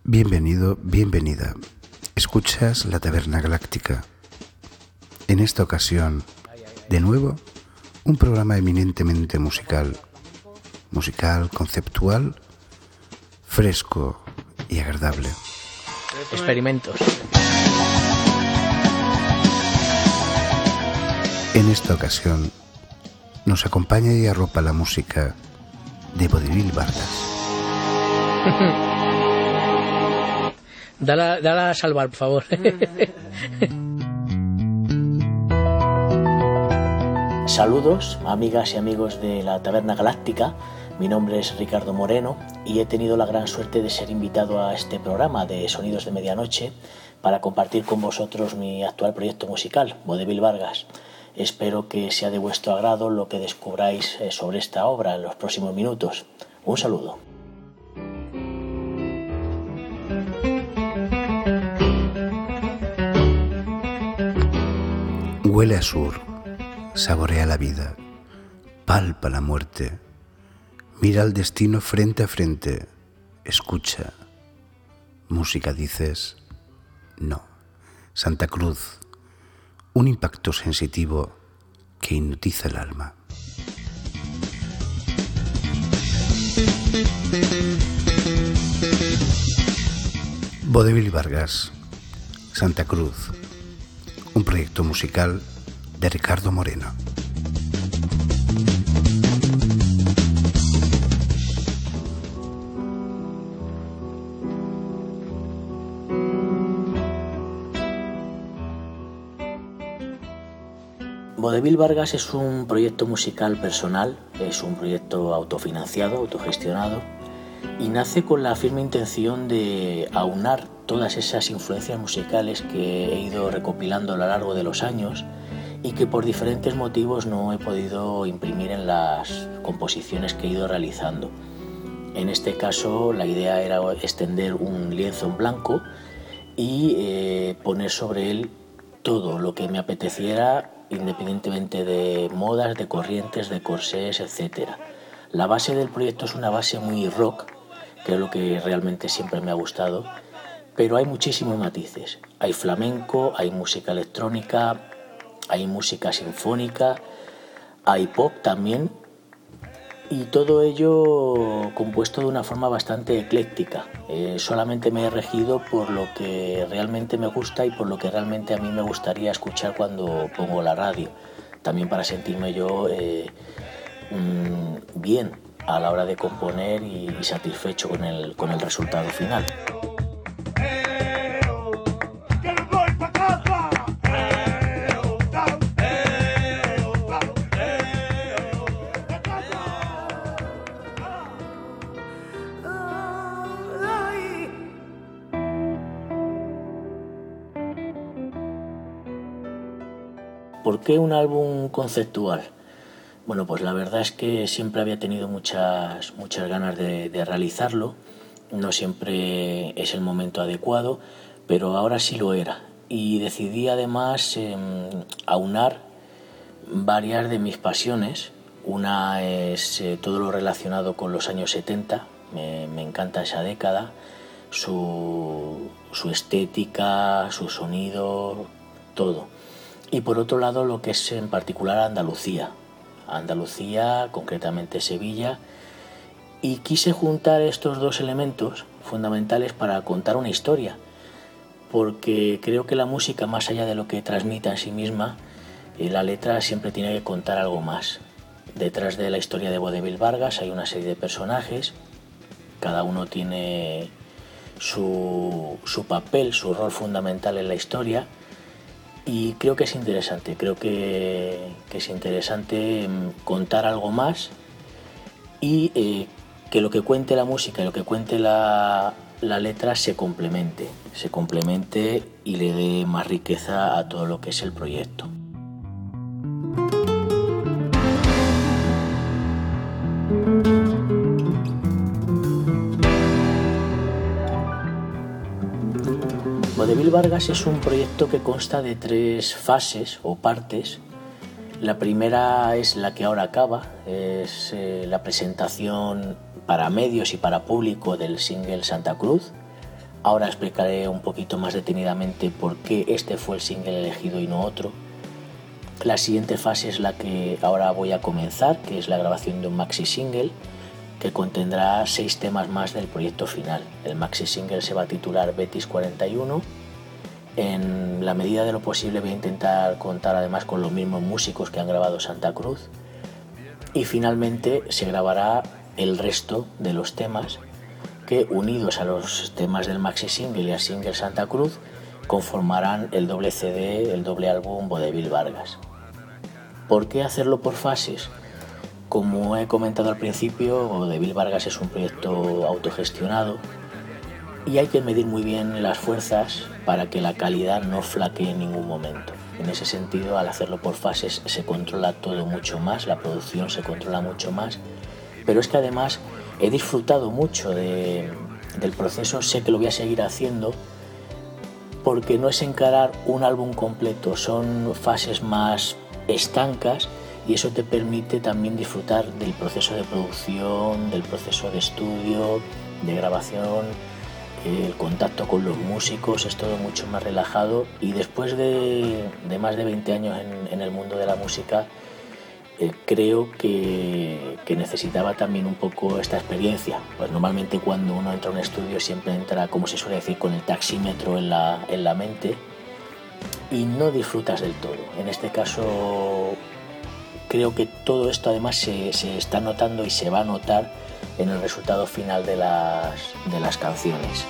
Bienvenido, bienvenida. Escuchas La Taberna Galáctica. En esta ocasión, de nuevo, un programa eminentemente musical, conceptual, fresco y agradable. Experimentos. En esta ocasión, nos acompaña y arropa la música de Vodevil Vargas. Dala a salvar, por favor. Saludos, amigas y amigos de la Taberna Galáctica. Mi nombre es Ricardo Moreno y he tenido la gran suerte de ser invitado a este programa de Sonidos de Medianoche para compartir con vosotros mi actual proyecto musical, Vodevil Vargas. Espero que sea de vuestro agrado lo que descubráis sobre esta obra en los próximos minutos. Un saludo. Huele a sur, saborea la vida, palpa la muerte, mira al destino frente a frente, escucha. Música dices, no. Santa Cruz, un impacto sensitivo que hipnotiza el alma. Vodevil Vargas, Santa Cruz, un proyecto musical de Ricardo Moreno. Vodevil Vargas es un proyecto musical personal, es un proyecto autofinanciado, autogestionado, y nace con la firme intención de aunar todas esas influencias musicales que he ido recopilando a lo largo de los años y que por diferentes motivos no he podido imprimir en las composiciones que he ido realizando. En este caso la idea era extender un lienzo en blanco y poner sobre él todo lo que me apeteciera, independientemente de modas, de corrientes, de corsés, etc. La base del proyecto es una base muy rock, que es lo que realmente siempre me ha gustado, pero hay muchísimos matices. Hay flamenco, hay música electrónica, hay música sinfónica, hay pop también, y todo ello compuesto de una forma bastante ecléctica. Solamente me he regido por lo que realmente me gusta y por lo que realmente a mí me gustaría escuchar cuando pongo la radio, también para sentirme yo bien a la hora de componer y satisfecho con el resultado final. ¿Por qué un álbum conceptual? Bueno, pues la verdad es que siempre había tenido muchas ganas de realizarlo. No siempre es el momento adecuado, pero ahora sí lo era. Y decidí además aunar varias de mis pasiones. Una es todo lo relacionado con los años 70. Me encanta esa década, su estética, su sonido, todo. Y por otro lado lo que es en particular Andalucía, concretamente Sevilla, y quise juntar estos dos elementos fundamentales para contar una historia, porque creo que la música, más allá de lo que transmita en sí misma, la letra siempre tiene que contar algo más. Detrás de la historia de Vodevil Vargas hay una serie de personajes, cada uno tiene su papel, su rol fundamental en la historia. Y creo que es interesante, contar algo más y que lo que cuente la música y lo que cuente la letra se complemente y le dé más riqueza a todo lo que es el proyecto. Vodevil Vargas es un proyecto que consta de 3 fases o partes. La primera es la que ahora acaba, es la presentación para medios y para público del single Santa Cruz. Ahora explicaré un poquito más detenidamente por qué este fue el single elegido y no otro. La siguiente fase es la que ahora voy a comenzar, que es la grabación de un maxi single que contendrá 6 temas más del proyecto final. El maxi single se va a titular Betis 41. En la medida de lo posible voy a intentar contar además con los mismos músicos que han grabado Santa Cruz, y finalmente se grabará el resto de los temas que, unidos a los temas del maxi single y al single Santa Cruz, conformarán el doble CD, el doble álbum Vodevil Vargas. ¿Por qué hacerlo por fases? Como he comentado al principio, Vodevil Vargas es un proyecto autogestionado y hay que medir muy bien las fuerzas para que la calidad no flaquee en ningún momento. En ese sentido, al hacerlo por fases se controla todo mucho más, la producción se controla mucho más, pero es que además he disfrutado mucho del proceso, sé que lo voy a seguir haciendo, porque no es encarar un álbum completo, son fases más estancas y eso te permite también disfrutar del proceso de producción, del proceso de estudio, de grabación. El contacto con los músicos es todo mucho más relajado, y después de más de 20 años en el mundo de la música, creo que necesitaba también un poco esta experiencia. Pues normalmente cuando uno entra a un estudio siempre entra, como se suele decir, con el taxímetro en la mente y no disfrutas del todo. En este caso creo que todo esto además se está notando y se va a notar en el resultado final de las canciones.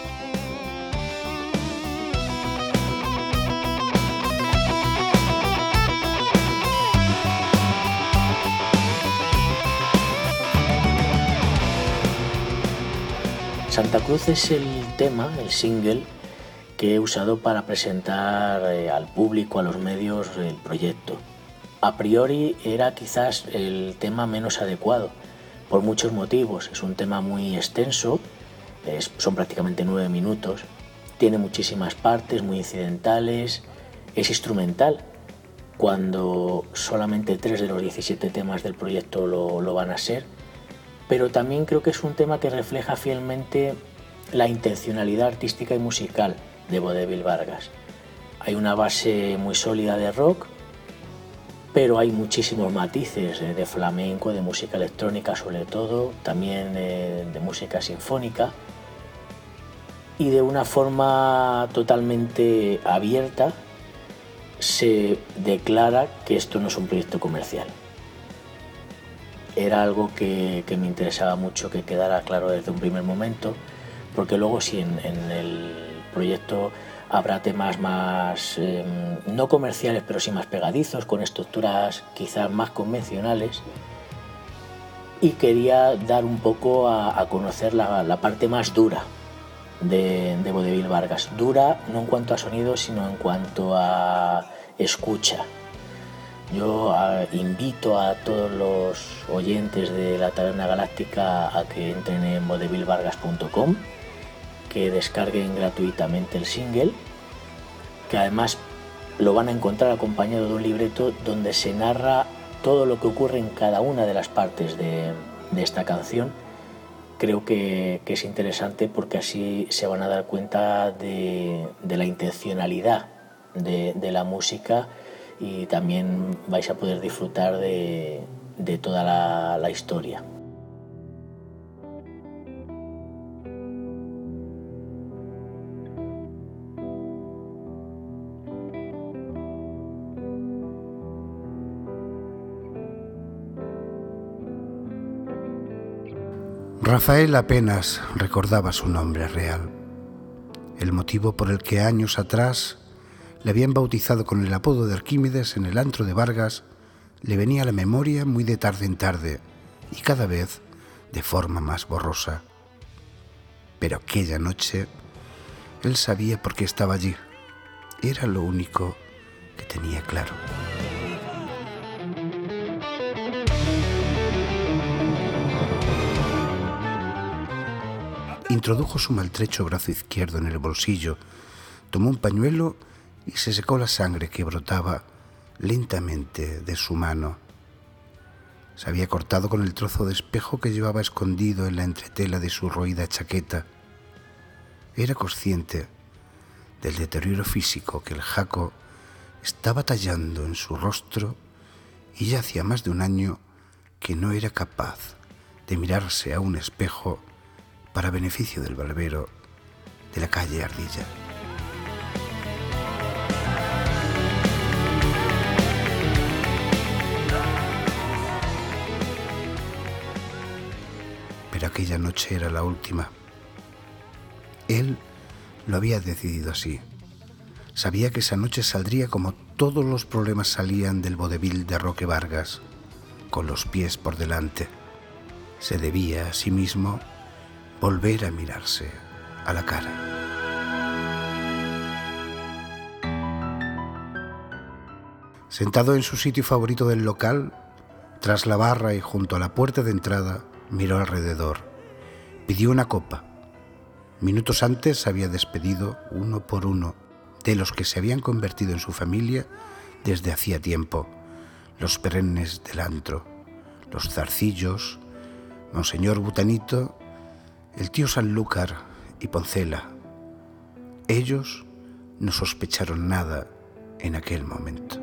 Santa Cruz es el tema, el single, que he usado para presentar al público, a los medios, el proyecto. A priori era quizás el tema menos adecuado, por muchos motivos. Es un tema muy extenso, son prácticamente 9 minutos, tiene muchísimas partes muy incidentales, es instrumental, cuando solamente 3 de los 17 temas del proyecto lo van a ser, pero también creo que es un tema que refleja fielmente la intencionalidad artística y musical de Vodevil Vargas. Hay una base muy sólida de rock, pero hay muchísimos matices de flamenco, de música electrónica sobre todo, también de música sinfónica, y de una forma totalmente abierta se declara que esto no es un proyecto comercial. Era algo que me interesaba mucho que quedara claro desde un primer momento, porque luego sí, en el proyecto habrá temas más, no comerciales, pero sí más pegadizos, con estructuras quizás más convencionales, y quería dar un poco a conocer la parte más dura de Vodevil Vargas. Dura no en cuanto a sonido, sino en cuanto a escucha. Yo invito a todos los oyentes de la Taberna Galáctica a que entren en vodevilvargas.com, que descarguen gratuitamente el single, que además lo van a encontrar acompañado de un libreto donde se narra todo lo que ocurre en cada una de las partes de esta canción. Creo que es interesante porque así se van a dar cuenta de la intencionalidad de la música, y también vais a poder disfrutar de toda la historia. Rafael apenas recordaba su nombre real, el motivo por el que años atrás le habían bautizado con el apodo de Arquímedes en el antro de Vargas le venía a la memoria muy de tarde en tarde y cada vez de forma más borrosa. Pero aquella noche él sabía por qué estaba allí. Era lo único que tenía claro. Introdujo su maltrecho brazo izquierdo en el bolsillo, tomó un pañuelo y se secó la sangre que brotaba lentamente de su mano. Se había cortado con el trozo de espejo que llevaba escondido en la entretela de su roída chaqueta. Era consciente del deterioro físico que el jaco estaba tallando en su rostro y ya hacía más de un año que no era capaz de mirarse a un espejo para beneficio del barbero de la calle Ardilla. Pero aquella noche era la última. Él lo había decidido así. Sabía que esa noche saldría como todos los problemas salían del vodevil de Roque Vargas, con los pies por delante. Se debía a sí mismo volver a mirarse a la cara. Sentado en su sitio favorito del local, tras la barra y junto a la puerta de entrada, miró alrededor. Pidió una copa. Minutos antes se había despedido uno por uno de los que se habían convertido en su familia desde hacía tiempo, los perennes del antro, los zarcillos, Monseñor Butanito, el tío Sanlúcar y Poncela. Ellos no sospecharon nada en aquel momento.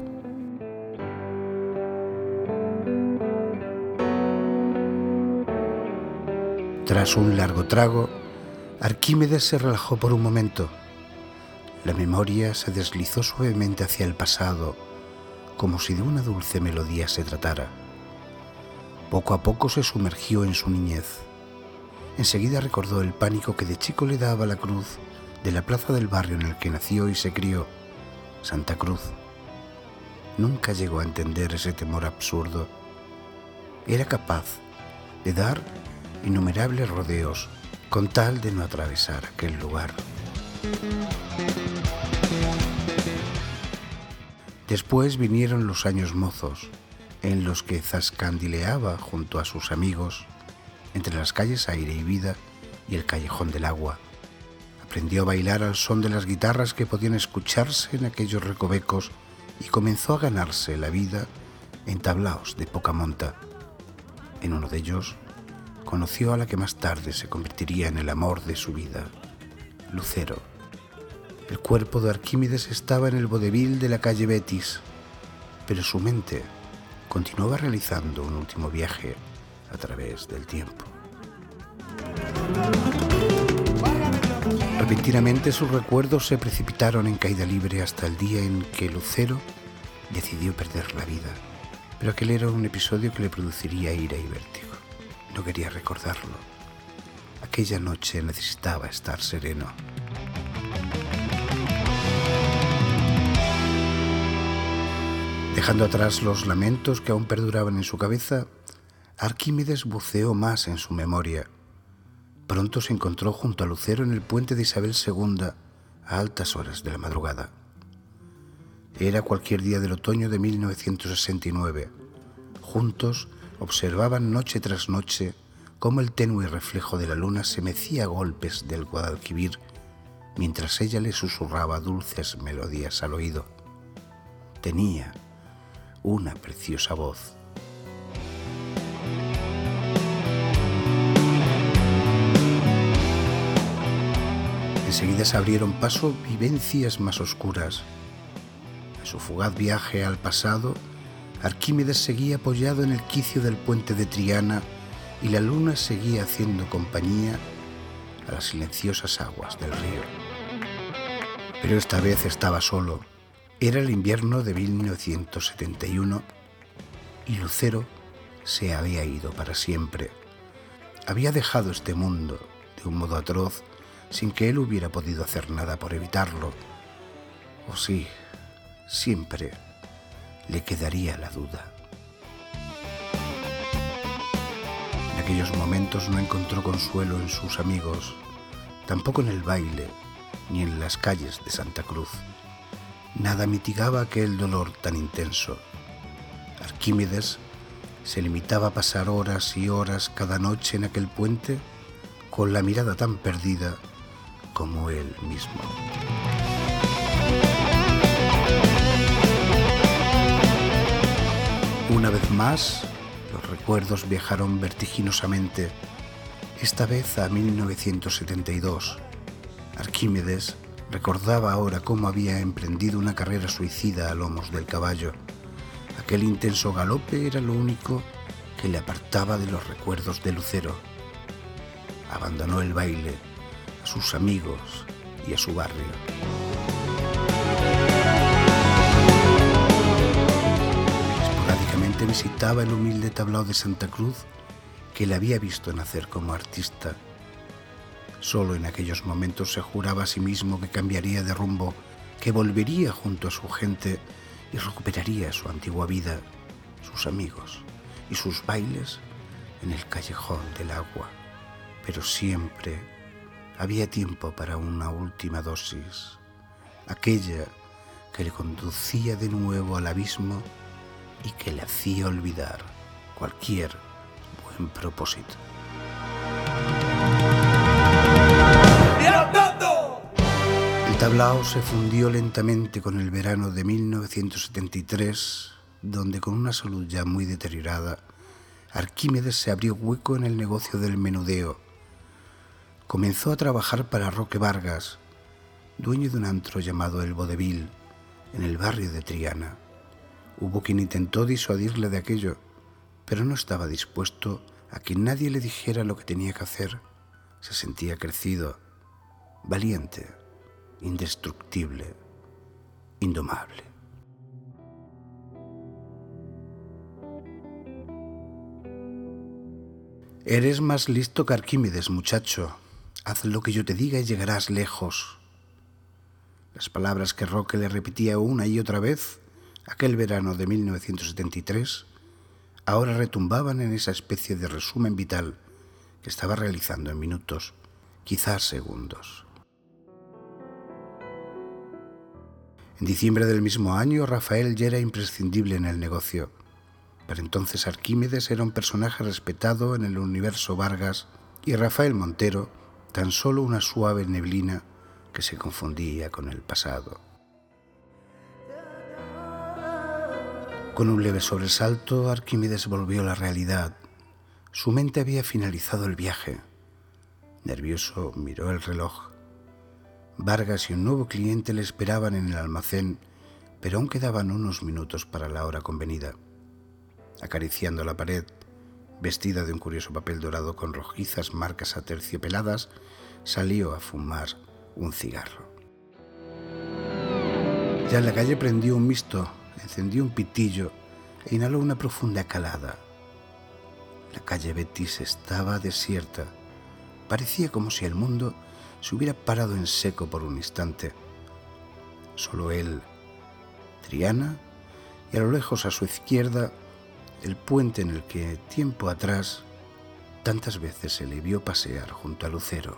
Tras un largo trago, Arquímedes se relajó por un momento. La memoria se deslizó suavemente hacia el pasado, como si de una dulce melodía se tratara. Poco a poco se sumergió en su niñez. Enseguida recordó el pánico que de chico le daba la cruz de la plaza del barrio en el que nació y se crió, Santa Cruz. Nunca llegó a entender ese temor absurdo. Era capaz de dar innumerables rodeos con tal de no atravesar aquel lugar. Después vinieron los años mozos, en los que zascandileaba junto a sus amigos entre las calles Aire y Vida y el Callejón del Agua. Aprendió a bailar al son de las guitarras que podían escucharse en aquellos recovecos y comenzó a ganarse la vida en tablaos de poca monta. En uno de ellos conoció a la que más tarde se convertiría en el amor de su vida, Lucero. El cuerpo de Arquímedes estaba en el vodevil de la calle Betis, pero su mente continuaba realizando un último viaje a través del tiempo. Repentinamente sus recuerdos se precipitaron en caída libre hasta el día en que Lucero decidió perder la vida, pero aquel era un episodio que le produciría ira y vértigo. No quería recordarlo. Aquella noche necesitaba estar sereno. Dejando atrás los lamentos que aún perduraban en su cabeza, Arquímedes buceó más en su memoria. Pronto se encontró junto a Lucero en el puente de Isabel II a altas horas de la madrugada. Era cualquier día del otoño de 1969. Juntos observaban noche tras noche cómo el tenue reflejo de la luna se mecía a golpes del Guadalquivir mientras ella le susurraba dulces melodías al oído. Tenía una preciosa voz. Enseguida se abrieron paso vivencias más oscuras. En su fugaz viaje al pasado, Arquímedes seguía apoyado en el quicio del puente de Triana y la luna seguía haciendo compañía a las silenciosas aguas del río. Pero esta vez estaba solo. Era el invierno de 1971 y Lucero se había ido para siempre. Había dejado este mundo de un modo atroz sin que él hubiera podido hacer nada por evitarlo. O sí, siempre le quedaría la duda. En aquellos momentos no encontró consuelo en sus amigos, tampoco en el baile ni en las calles de Santa Cruz. Nada mitigaba aquel dolor tan intenso. Arquímedes se limitaba a pasar horas y horas cada noche en aquel puente con la mirada tan perdida como él mismo. Una vez más, los recuerdos viajaron vertiginosamente, esta vez a 1972. Arquímedes recordaba ahora cómo había emprendido una carrera suicida a lomos del caballo. Aquel intenso galope era lo único que le apartaba de los recuerdos de Lucero. Abandonó el baile, a sus amigos y a su barrio. Esporádicamente visitaba el humilde tablao de Santa Cruz que le había visto nacer como artista. Solo en aquellos momentos se juraba a sí mismo que cambiaría de rumbo, que volvería junto a su gente y recuperaría su antigua vida, sus amigos y sus bailes en el callejón del agua. Pero siempre había tiempo para una última dosis, aquella que le conducía de nuevo al abismo y que le hacía olvidar cualquier buen propósito. El tablao se fundió lentamente con el verano de 1973, donde con una salud ya muy deteriorada, Arquímedes se abrió hueco en el negocio del menudeo. Comenzó a trabajar para Roque Vargas, dueño de un antro llamado El Vodevil, en el barrio de Triana. Hubo quien intentó disuadirle de aquello, pero no estaba dispuesto a que nadie le dijera lo que tenía que hacer. Se sentía crecido, valiente, indestructible, indomable. Eres más listo que Arquímedes, muchacho. Haz lo que yo te diga y llegarás lejos. Las palabras que Roque le repetía una y otra vez, aquel verano de 1973, ahora retumbaban en esa especie de resumen vital que estaba realizando en minutos, quizás segundos. En diciembre del mismo año, Rafael ya era imprescindible en el negocio. Para entonces Arquímedes era un personaje respetado en el universo Vargas y Rafael Montero tan solo una suave neblina que se confundía con el pasado. Con un leve sobresalto, Arquímedes volvió a la realidad. Su mente había finalizado el viaje. Nervioso, miró el reloj. Vargas y un nuevo cliente le esperaban en el almacén, pero aún quedaban unos minutos para la hora convenida. Acariciando la pared, vestida de un curioso papel dorado con rojizas marcas aterciopeladas, salió a fumar un cigarro. Ya en la calle prendió un misto, encendió un pitillo e inhaló una profunda calada. La calle Betis estaba desierta. Parecía como si el mundo se hubiera parado en seco por un instante. Solo él, Triana, y a lo lejos a su izquierda, el puente en el que tiempo atrás tantas veces se le vio pasear junto a Lucero.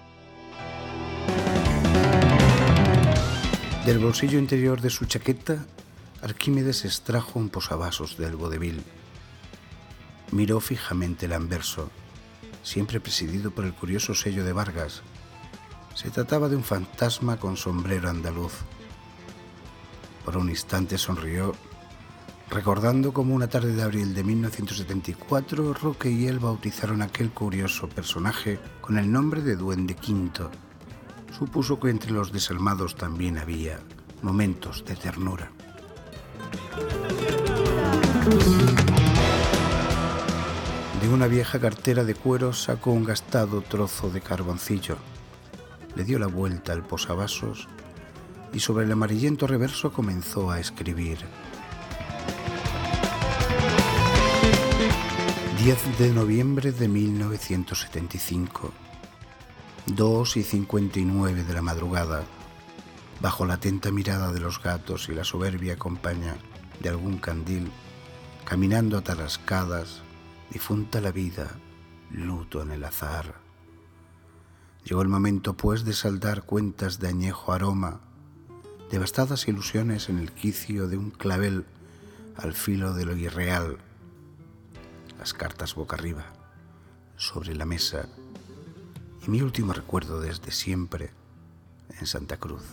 Del bolsillo interior de su chaqueta, Arquímedes extrajo un posavasos del vodevil. Miró fijamente el anverso, siempre presidido por el curioso sello de Vargas. Se trataba de un fantasma con sombrero andaluz. Por un instante sonrió, recordando cómo una tarde de abril de 1974 Roque y él bautizaron aquel curioso personaje con el nombre de Duende Quinto. Supuso que entre los desalmados también había momentos de ternura. De una vieja cartera de cuero sacó un gastado trozo de carboncillo. Le dio la vuelta al posavasos y sobre el amarillento reverso comenzó a escribir. 10 de noviembre de 1975, 2:59 de la madrugada, bajo la atenta mirada de los gatos y la soberbia compañía de algún candil, caminando a tarascadas, difunta la vida, luto en el azar. Llegó el momento, pues, de saldar cuentas de añejo aroma, devastadas ilusiones en el quicio de un clavel al filo de lo irreal. Las cartas boca arriba, sobre la mesa, y mi último recuerdo desde siempre en Santa Cruz.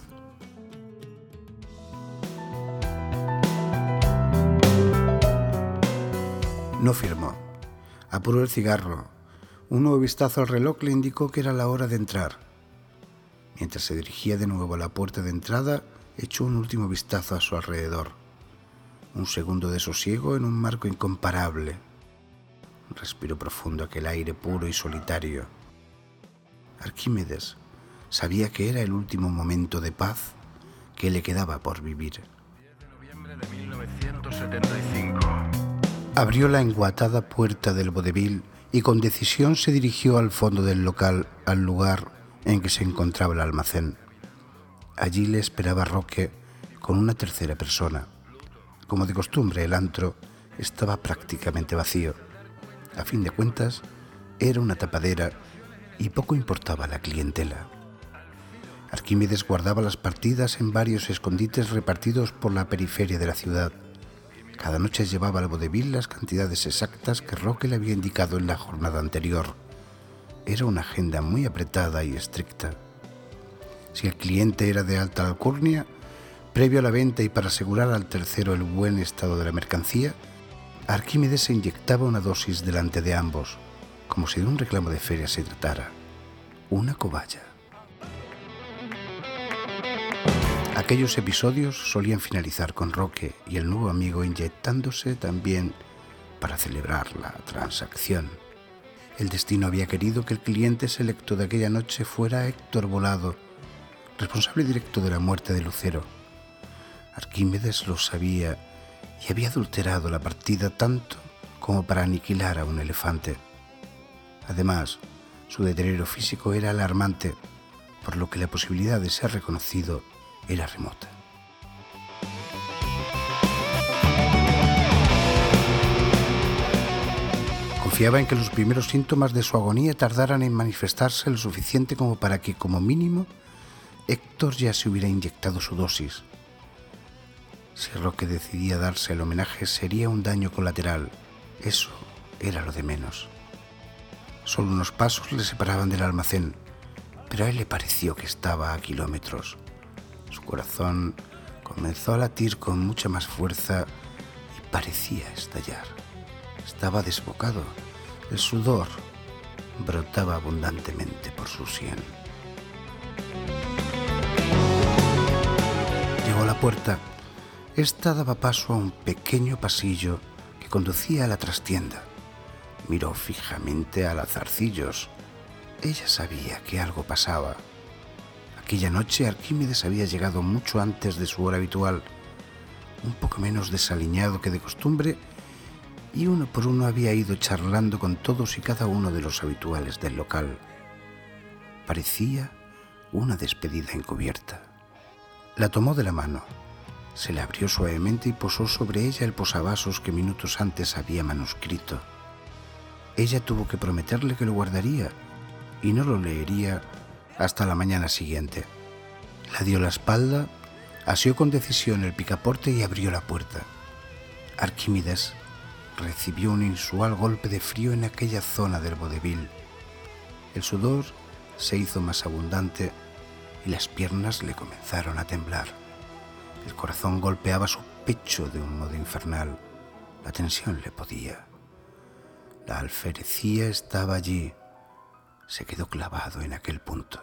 No firmó. Apuró el cigarro. Un nuevo vistazo al reloj le indicó que era la hora de entrar. Mientras se dirigía de nuevo a la puerta de entrada, echó un último vistazo a su alrededor. Un segundo de sosiego en un marco incomparable. Respiró profundo aquel aire puro y solitario. Arquímedes sabía que era el último momento de paz que le quedaba por vivir. 10 de noviembre de 1975. Abrió la enguatada puerta del vodevil y con decisión se dirigió al fondo del local, al lugar en que se encontraba el almacén. Allí le esperaba Roque con una tercera persona. Como de costumbre, el antro estaba prácticamente vacío. A fin de cuentas, era una tapadera y poco importaba la clientela. Arquímedes guardaba las partidas en varios escondites repartidos por la periferia de la ciudad. Cada noche llevaba al vodevil las cantidades exactas que Roque le había indicado en la jornada anterior. Era una agenda muy apretada y estricta. Si el cliente era de alta alcurnia, previo a la venta y para asegurar al tercero el buen estado de la mercancía, Arquímedes se inyectaba una dosis delante de ambos, como si de un reclamo de feria se tratara. Una cobaya. Aquellos episodios solían finalizar con Roque y el nuevo amigo inyectándose también para celebrar la transacción. El destino había querido que el cliente selecto de aquella noche fuera Héctor Volado, responsable directo de la muerte de Lucero. Arquímedes lo sabía y había adulterado la partida tanto como para aniquilar a un elefante. Además, su deterioro físico era alarmante, por lo que la posibilidad de ser reconocido era remota. Confiaba en que los primeros síntomas de su agonía tardaran en manifestarse lo suficiente como para que, como mínimo, Héctor ya se hubiera inyectado su dosis. Si Roque decidía darse el homenaje, sería un daño colateral. Eso era lo de menos. Solo unos pasos le separaban del almacén, pero a él le pareció que estaba a kilómetros. Su corazón comenzó a latir con mucha más fuerza y parecía estallar. Estaba desbocado. El sudor brotaba abundantemente por su sien. Llegó a la puerta. Esta daba paso a un pequeño pasillo que conducía a la trastienda. Miró fijamente a la Zarcillos. Ella sabía que algo pasaba. Aquella noche Arquímedes había llegado mucho antes de su hora habitual, un poco menos desaliñado que de costumbre, y uno por uno había ido charlando con todos y cada uno de los habituales del local. Parecía una despedida encubierta. La tomó de la mano, se la abrió suavemente y posó sobre ella el posavasos que minutos antes había manuscrito. Ella tuvo que prometerle que lo guardaría y no lo leería hasta la mañana siguiente. Le dio la espalda, asió con decisión el picaporte y abrió la puerta. Arquímedes recibió un inusual golpe de frío en aquella zona del vodevil. El sudor se hizo más abundante y las piernas le comenzaron a temblar. El corazón golpeaba su pecho de un modo infernal. La tensión le podía. La alferecía estaba allí. Se quedó clavado en aquel punto.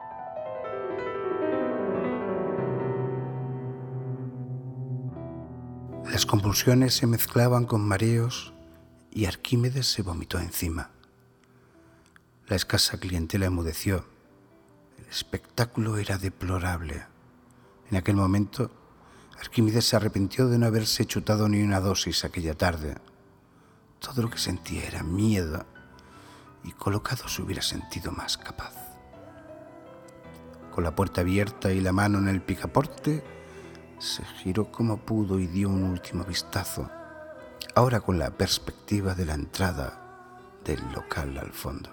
Las convulsiones se mezclaban con mareos y Arquímedes se vomitó encima. La escasa clientela enmudeció. El espectáculo era deplorable. En aquel momento, Arquímedes se arrepintió de no haberse chutado ni una dosis aquella tarde. Todo lo que sentía era miedo y colocado se hubiera sentido más capaz. Con la puerta abierta y la mano en el picaporte, se giró como pudo y dio un último vistazo, ahora con la perspectiva de la entrada del local al fondo.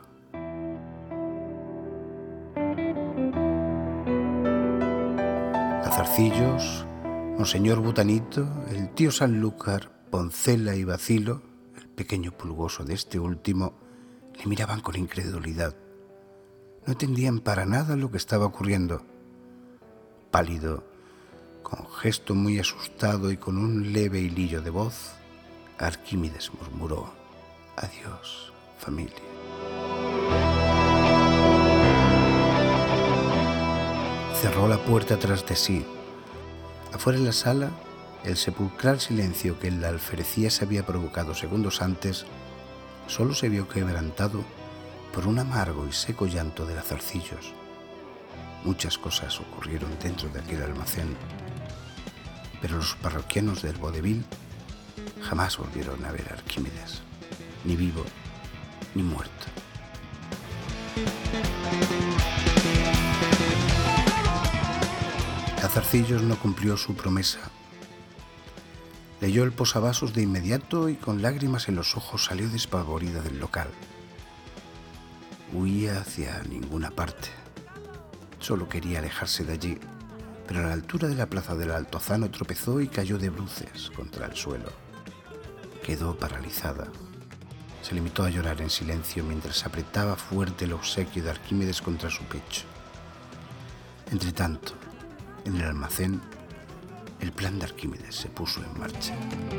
Lazarcillos, Monseñor Butanito, el tío Sanlúcar, Poncela y Bacilo, el pequeño pulgoso de este último, le miraban con incredulidad. No entendían para nada lo que estaba ocurriendo. Pálido, con gesto muy asustado y con un leve hilillo de voz, Arquímedes murmuró: «Adiós, familia». cerró la puerta tras de sí. Afuera en la sala, el sepulcral silencio que la alferecía se había provocado segundos antes solo se vio quebrantado por un amargo y seco llanto de Lazarcillos. Muchas cosas ocurrieron dentro de aquel almacén, pero los parroquianos del vodevil jamás volvieron a ver a Arquímedes, ni vivo ni muerto. Lazarcillos no cumplió su promesa. Leyó el posavasos de inmediato y con lágrimas en los ojos salió despavorida del local. Huía hacia ninguna parte. Solo quería alejarse de allí, pero a la altura de la plaza del Altozano tropezó y cayó de bruces contra el suelo. Quedó paralizada. Se limitó a llorar en silencio mientras apretaba fuerte el obsequio de Arquímedes contra su pecho. Entretanto, en el almacén, el plan de Arquímedes se puso en marcha.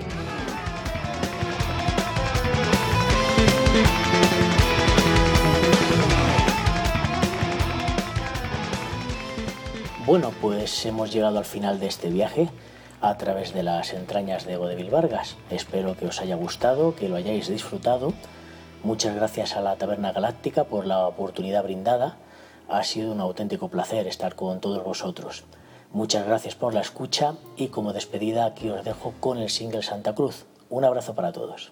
Bueno, pues hemos llegado al final de este viaje a través de las entrañas de Godevil Vargas. Espero que os haya gustado, que lo hayáis disfrutado. Muchas gracias a la Taberna Galáctica por la oportunidad brindada. Ha sido un auténtico placer estar con todos vosotros. Muchas gracias por la escucha y como despedida aquí os dejo con el single Santa Cruz. Un abrazo para todos.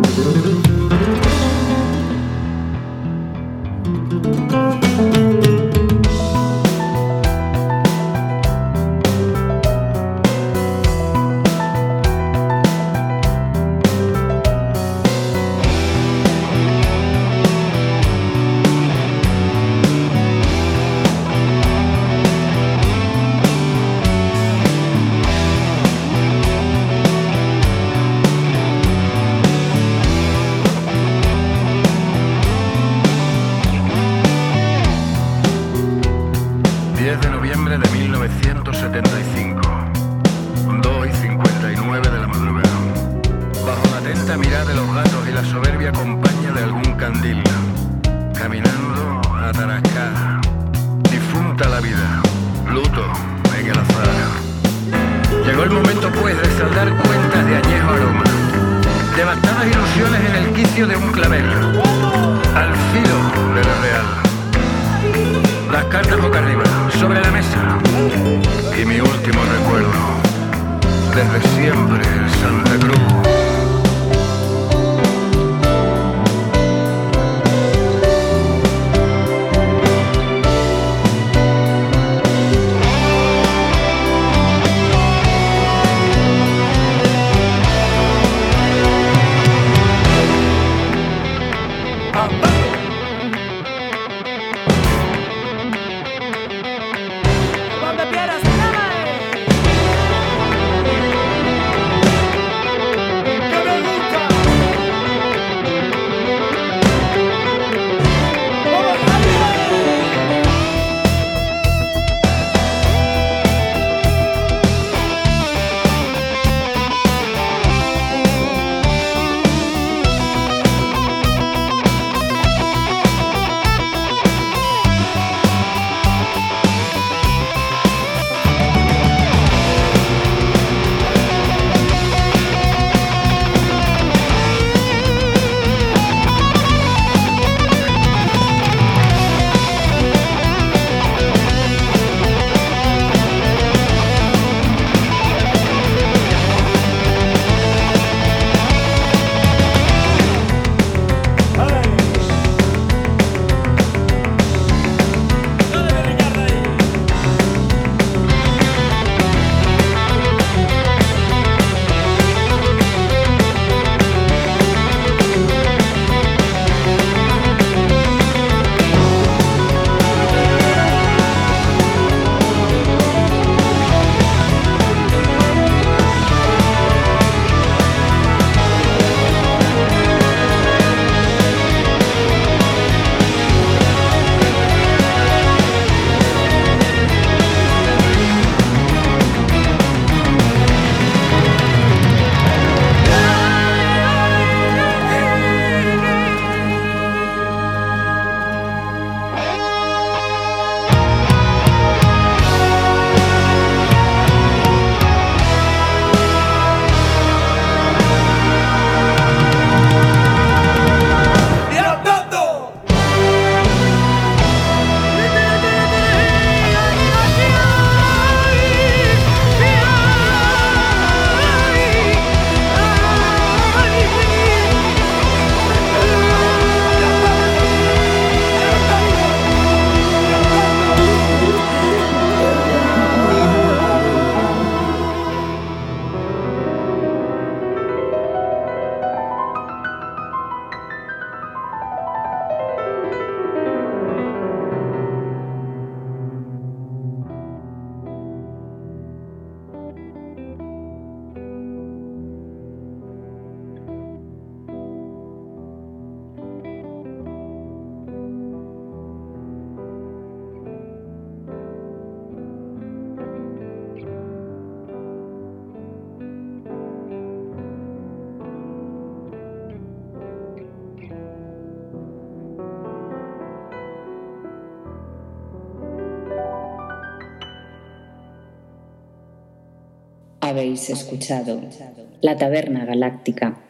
Habéis escuchado La Taberna Galáctica,